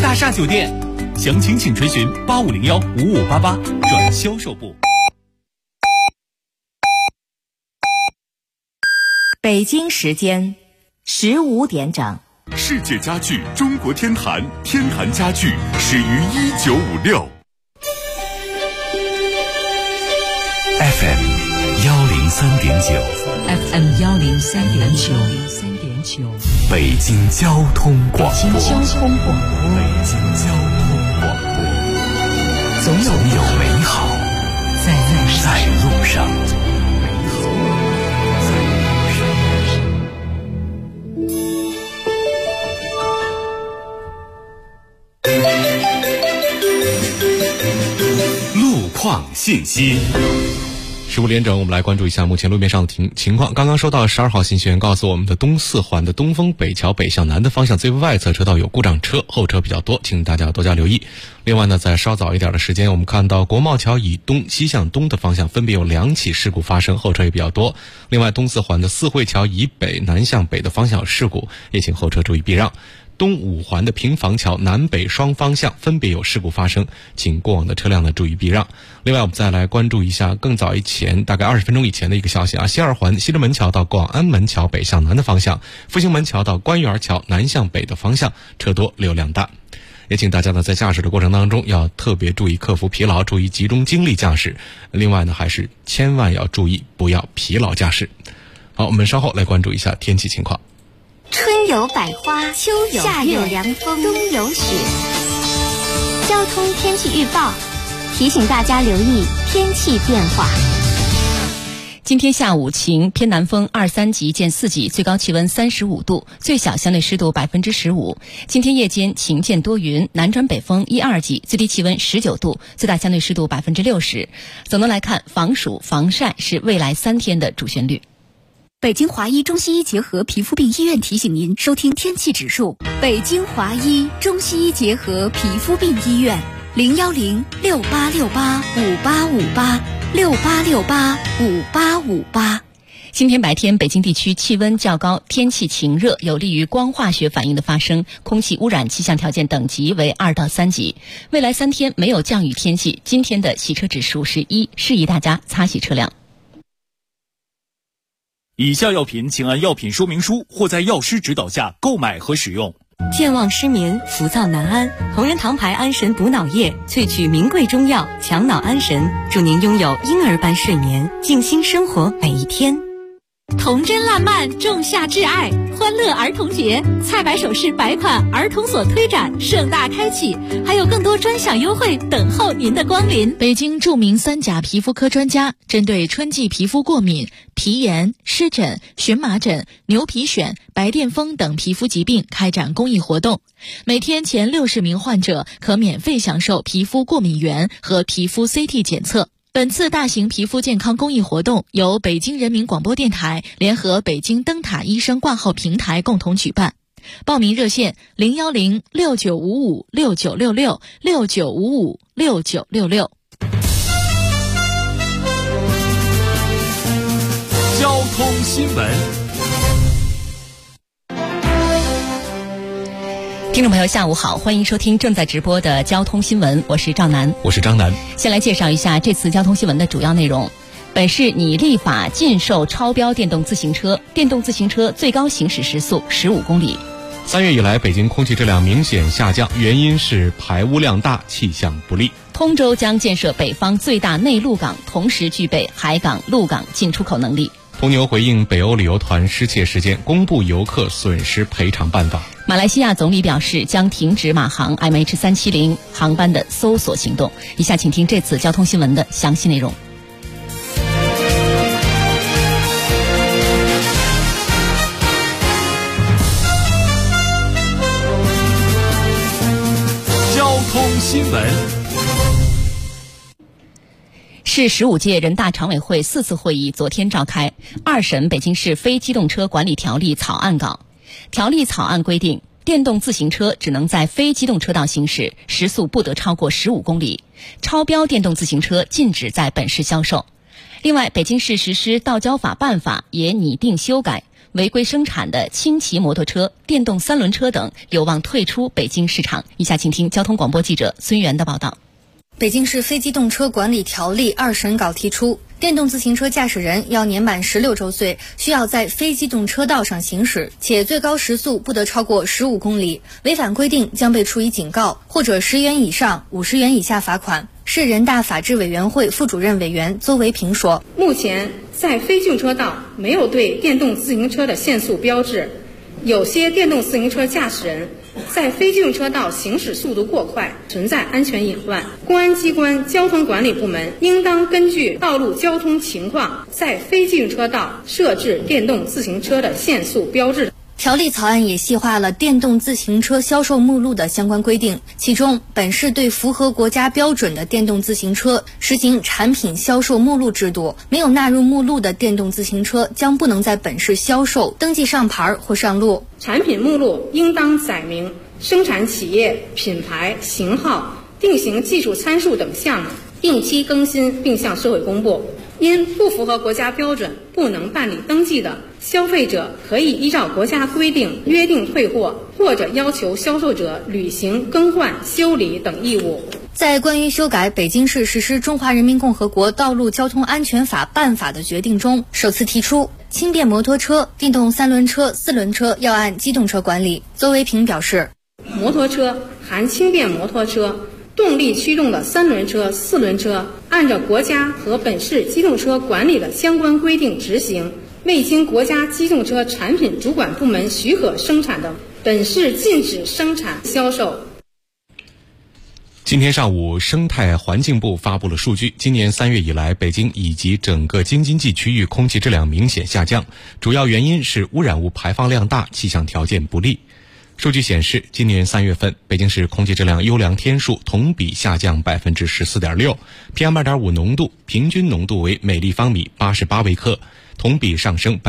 大厦酒店，详情请垂询8501-5588转销售部。 北京时间15点整。 世界家具中国天坛，天坛家具始于1956。FM 103.9 FM 103.9， 北京交通广播。总有美好在路上。路况信息。 15点整，我们来关注一下目前路面上的情况。刚刚收到12号信息源告诉我们的东四环的东风北桥北向南的方向最外侧车道有故障车，后车比较多，请大家多加留意。另外呢，在稍早一点的时间，我们看到国贸桥以东西向东的方向分别有2起事故发生，后车也比较多。另外，东四环的四惠桥以北南向北的方向有事故，也请后车注意避让。东五环的平房桥南北双方向分别有事故发生，请过往的车辆呢注意避让。另外，我们再来关注一下更早以前大概20分钟以前的一个消息啊，西二环西直门桥到广安门桥北向南的方向，复兴门桥到官园桥南向北的方向车多流量大。也请大家呢在驾驶的过程当中要特别注意克服疲劳，注意集中精力驾驶。另外呢，还是千万要注意不要疲劳驾驶。好，我们稍后来关注一下天气情况。 春有百花，秋有夏有凉风，冬有雪。交通天气预报提醒大家留意天气变化。 今天下午晴，偏南风2-3级见4级，最高气温35度，最小相对湿度15%。今天夜间晴见多云，南转北风1-2级，最低气温19度，最大相对湿度60%。总的来看，防暑防晒是未来3天的主旋律。 北京华医中西医结合皮肤病医院提醒您收听天气指数。北京华医中西医结合皮肤病医院010-6868-5858，6868-5858。 今天白天，北京地区气温较高，天气晴热，有利于光化学反应的发生，空气污染气象条件等级为2到3级。未来3天没有降雨天气，今天的洗车指数是1，适宜大家擦洗车辆。 以下药品请按药品说明书或在药师指导下购买和使用。 健忘失眠、浮躁难安，同仁堂牌安神补脑液萃取名贵中药，强脑安神，祝您拥有婴儿般睡眠，静心生活每一天。 童真烂漫，仲夏挚爱，欢乐儿童节，菜百首饰百款儿童所推展盛大开启，还有更多专享优惠等候您的光临。 北京著名3甲皮肤科专家针对春季皮肤过敏、皮炎、湿疹、荨麻疹、牛皮癣、白癜风等皮肤疾病开展公益活动，每天前60名患者可免费享受皮肤过敏原和皮肤 CT 检测。本次大型皮肤健康公益活动由北京人民广播电台联合北京灯塔医生挂号平台共同举办。报名热线010-6955-6966，6955-6966。 交通新闻。 听众朋友下午好，欢迎收听正在直播的交通新闻，我是赵楠， 我是张楠。 先来介绍一下这次交通新闻的主要内容。本市拟立法禁售超标电动自行车，电动自行车最高行驶时速15公里。 3月以来，北京空气质量明显下降，原因是排污量大，气象不利。 通州将建设北方最大内陆港，同时具备海港、陆港进出口能力。 途牛回应北欧旅游团失窃事件，公布游客损失赔偿办法。 马来西亚总理表示将停止马航 MH370 航班的搜索行动。以下请听这次交通新闻的详细内容。 交通新闻。 市15届人大常委会4次会议昨天召开，二审北京市非机动车管理条例草案稿。条例草案规定，电动自行车只能在非机动车道行驶，时速不得超过15公里，超标电动自行车禁止在本市销售。另外，北京市实施道交法办法也拟定修改， 违规生产的轻骑摩托车、电动三轮车等有望退出北京市场。以下请听交通广播记者孙源的报道。 北京市非机动车管理条例2审稿提出，电动自行车驾驶人要年满16周岁，需要在非机动车道上行驶，且最高时速不得超过15公里，违反规定将被处以警告或者10元以上50元以下罚款。市人大法制委员会副主任委员邹维平说， 目前在非机动车道没有对电动自行车的限速标志，有些电动自行车驾驶人在非机动车道行驶速度过快，存在安全隐患。公安机关交通管理部门应当根据道路交通情况，在非机动车道设置电动自行车的限速标志。 条例草案也细化了电动自行车销售目录的相关规定，其中本市对符合国家标准的电动自行车实行产品销售目录制度，没有纳入目录的电动自行车将不能在本市销售、登记上牌或上路。 产品目录应当载明生产企业、品牌、型号、定型技术参数等项目，定期更新并向社会公布。因不符合国家标准不能办理登记的，消费者可以依照国家规定约定退货，或者要求销售者履行更换、修理等义务。 在关于修改北京市实施《中华人民共和国道路交通安全法》办法的决定中，首次提出轻便摩托车、电动三轮车、四轮车要按机动车管理。邹维平表示， 摩托车含轻便摩托车、动力驱动的三轮车、四轮车，按照国家和本市机动车管理的相关规定执行。未经国家机动车产品主管部门许可生产的，本市禁止生产销售。 今天上午，生态环境部发布了数据，今年3月以来，北京以及整个京津冀区域空气质量明显下降，主要原因是污染物排放量大，气象条件不利。数据显示，今年3月份，北京市空气质量优良天数同比下降 14.6%， PM2.5 浓度平均浓度为每立方米88微克，同比上升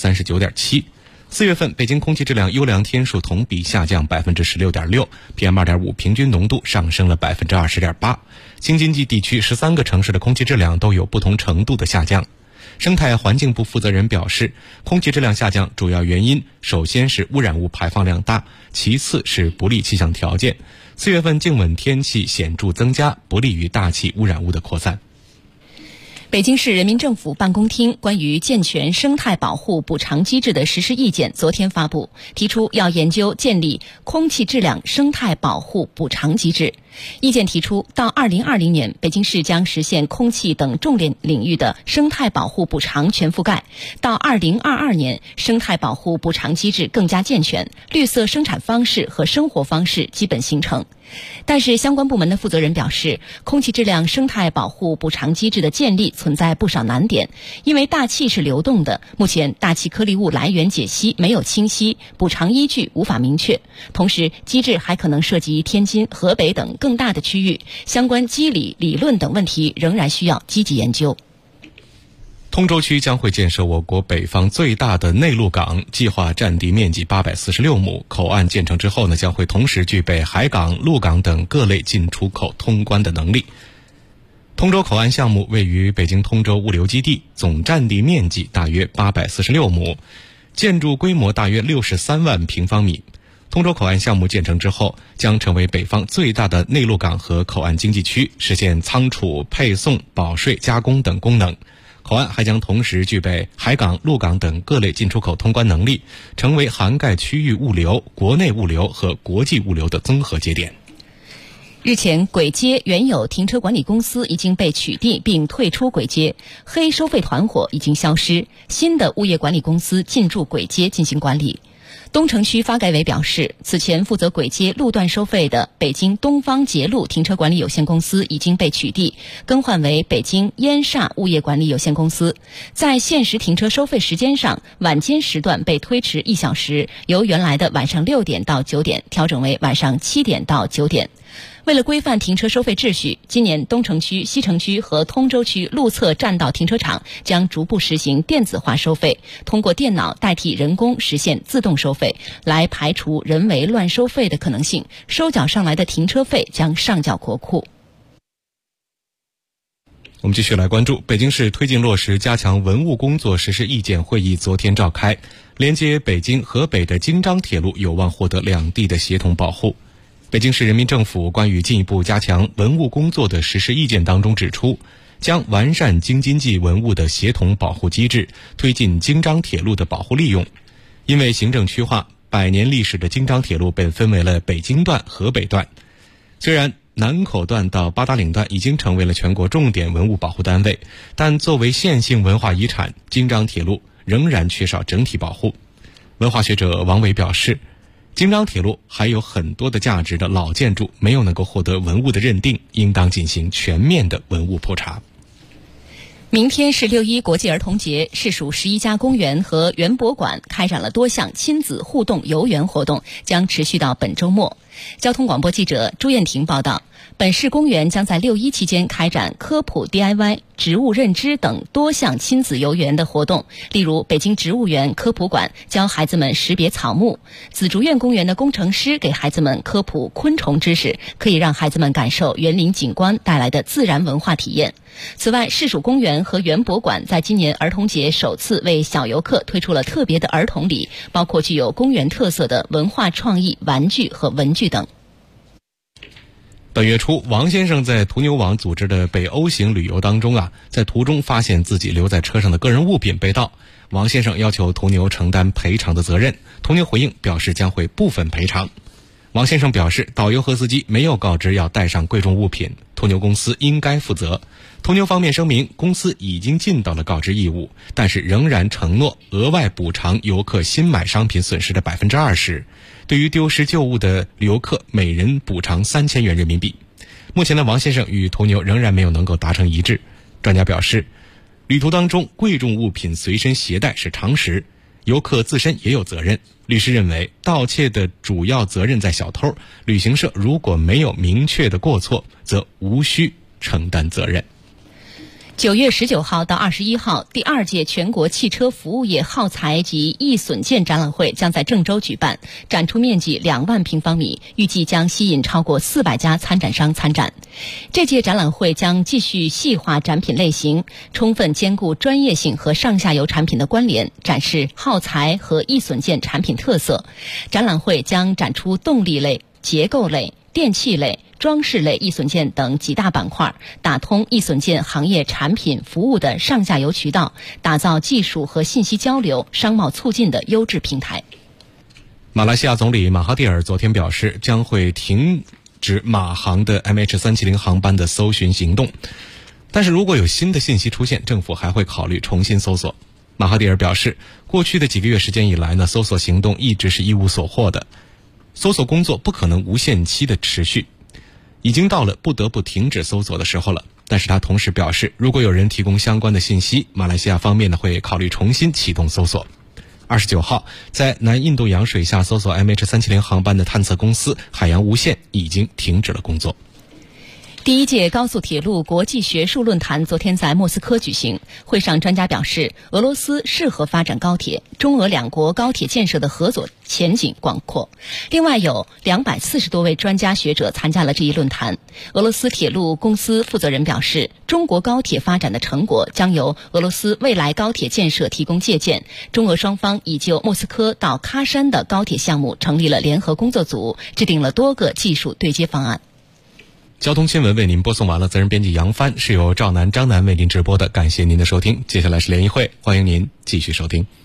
39.7%。4月份，北京空气质量优良天数同比下降 16.6%， PM2.5 平均浓度上升了 20.8%。京津冀地区13个城市的空气质量都有不同程度的下降。生态环境部负责人表示，空气质量下降主要原因首先是污染物排放量大，其次是不利气象条件。4月份静稳天气显著增加，不利于大气污染物的扩散。 北京市人民政府办公厅关于健全生态保护补偿机制的实施意见昨天发布，提出要研究建立空气质量生态保护补偿机制。意见提出，到2020年，北京市将实现空气等重点领域的生态保护补偿全覆盖；到2022年，生态保护补偿机制更加健全，绿色生产方式和生活方式基本形成。但是相关部门的负责人表示，空气质量生态保护补偿机制的建立存在不少难点，因为大气是流动的，目前大气颗粒物来源解析没有清晰，补偿依据无法明确。同时，机制还可能涉及天津、河北等更大的区域，相关机理、理论等问题仍然需要积极研究。 通州区将会建设我国北方最大的内陆港，计划占地面积846亩。口岸建成之后呢，将会同时具备海港、陆港等各类进出口通关的能力。通州口岸项目位于北京通州物流基地，总占地面积大约846亩，建筑规模大约63万平方米。通州口岸项目建成之后，将成为北方最大的内陆港和口岸经济区，实现仓储、配送、保税、加工等功能。口岸还将同时具备海港、陆港等各类进出口通关能力，成为涵盖区域物流、国内物流和国际物流的综合节点。 日前，簋街原有停车管理公司已经被取缔并退出簋街，黑收费团伙已经消失，新的物业管理公司进驻簋街进行管理。东城区发改委表示，此前负责簋街路段收费的北京东方捷路停车管理有限公司已经被取缔，更换为北京燕厦物业管理有限公司。在限时停车收费时间上，晚间时段被推迟1小时，由原来的晚上6点到9点调整为晚上7点到9点。为了规范停车收费秩序，今年东城区、西城区和通州区路侧占道停车场将逐步实行电子化收费，通过电脑代替人工实现自动收费，来排除人为乱收费的可能性。收缴上来的停车费将上缴国库。 我们继续来关注北京市推进落实加强文物工作实施意见会议昨天召开，连接北京、河北的京张铁路有望获得两地的协同保护。北京市人民政府关于进一步加强文物工作的实施意见当中指出，将完善京津冀文物的协同保护机制，推进京张铁路的保护利用。因为行政区划，100年历史的京张铁路被分为了北京段、河北段。虽然南口段到八达岭段已经成为了全国重点文物保护单位，但作为县性文化遗产，京张铁路仍然缺少整体保护。文化学者王伟表示，京张铁路还有很多的价值的老建筑没有能够获得文物的认定，应当进行全面的文物普查。 明天是6·1国际儿童节，市属11家公园和园博馆开展了多项亲子互动游园活动，将持续到本周末。交通广播记者朱艳婷报道，本市公园将在6·1期间开展科普 DIY、植物认知等多项亲子游园的活动。例如，北京植物园科普馆教孩子们识别草木，紫竹院公园的工程师给孩子们科普昆虫知识，可以让孩子们感受园林景观带来的自然文化体验。此外，市属公园和园博馆在今年儿童节首次为小游客推出了特别的儿童礼，包括具有公园特色的文化创意玩具和文具等。 本月初，王先生在途牛网组织的北欧行旅游当中在途中发现自己留在车上的个人物品被盗。王先生要求途牛承担赔偿的责任，途牛回应表示将会部分赔偿。王先生表示，导游和司机没有告知要带上贵重物品，途牛公司应该负责。途牛方面声明，公司已经尽到了告知义务，但是仍然承诺额外补偿游客新买商品损失的20%。对于丢失旧物的游客，每人补偿3000元人民币。目前的王先生与途牛仍然没有能够达成一致。专家表示，旅途当中贵重物品随身携带是常识，游客自身也有责任。律师认为，盗窃的主要责任在小偷，旅行社如果没有明确的过错，则无需承担责任。 9月19号到21号，第2届全国汽车服务业耗材及易损件展览会将在郑州举办，展出面积2万平方米，预计将吸引超过400家参展商参展。这届展览会将继续细化展品类型，充分兼顾专业性和上下游产品的关联，展示耗材和易损件产品特色。展览会将展出动力类、结构类、电器类、装饰类易损件等几大板块，打通易损件行业产品服务的上下游渠道，打造技术和信息交流、商贸促进的优质平台。 马来西亚总理马哈蒂尔昨天表示，将会停止马航的 MH370 航班的搜寻行动，但是如果有新的信息出现，政府还会考虑重新搜索。马哈蒂尔表示，过去的几个月时间以来搜索行动一直是一无所获的，搜索工作不可能无限期的持续，已经到了不得不停止搜索的时候了。但是他同时表示，如果有人提供相关的信息，马来西亚方面会考虑重新启动搜索。29号，在南印度洋水下搜索 MH370 航班的探测公司海洋无限已经停止了工作。 第1届高速铁路国际学术论坛昨天在莫斯科举行，会上专家表示，俄罗斯适合发展高铁，中俄两国高铁建设的合作前景广阔。另外有240多位专家学者参加了这一论坛。俄罗斯铁路公司负责人表示，中国高铁发展的成果将由俄罗斯未来高铁建设提供借鉴。中俄双方已就莫斯科到喀山的高铁项目成立了联合工作组，制定了多个技术对接方案。 交通新闻为您播送完了，责任编辑杨帆，是由赵楠、张楠为您直播的，感谢您的收听。接下来是联谊会，欢迎您继续收听。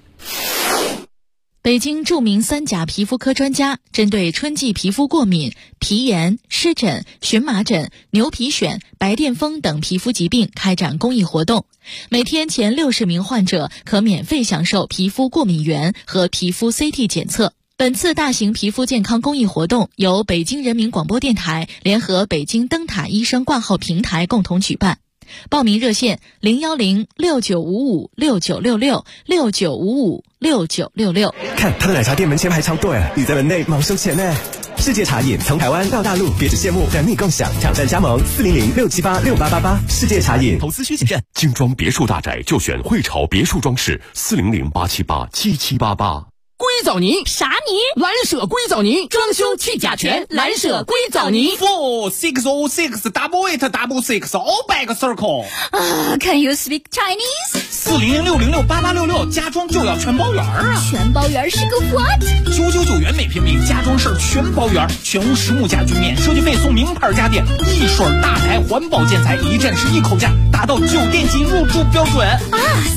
北京著名3甲皮肤科专家针对春季皮肤过敏、皮炎、湿疹、荨麻疹、牛皮癣、白癜风等皮肤疾病开展公益活动，每天前60名患者可免费享受皮肤过敏原和皮肤 CT 检测。本次大型皮肤健康公益活动由北京人民广播电台联合北京灯塔医生挂号平台共同举办。报名热线010-6955-6966 看他的奶茶店门前排超多呀，你在门内忙收钱呢。世界茶饮从台湾到大陆，别只羡慕，等你共享。挑战加盟400-678-6888。世界茶饮。 投资需谨慎。精装别墅大宅就选汇潮别墅装饰400-878-7788。 硅藻泥。 啥泥？ 蓝舍硅藻泥，装修去甲醛，蓝舍硅藻泥。 460688866 all back circle。 Can you speak Chinese？ 400668866，家装就要全包圆啊！ 全包圆是个 what？ 999元每平米，家装事儿全包圆，全屋实木家具免设计费送名牌家电，一水大牌环保建材，一站式一口价，达到酒店级入住标准啊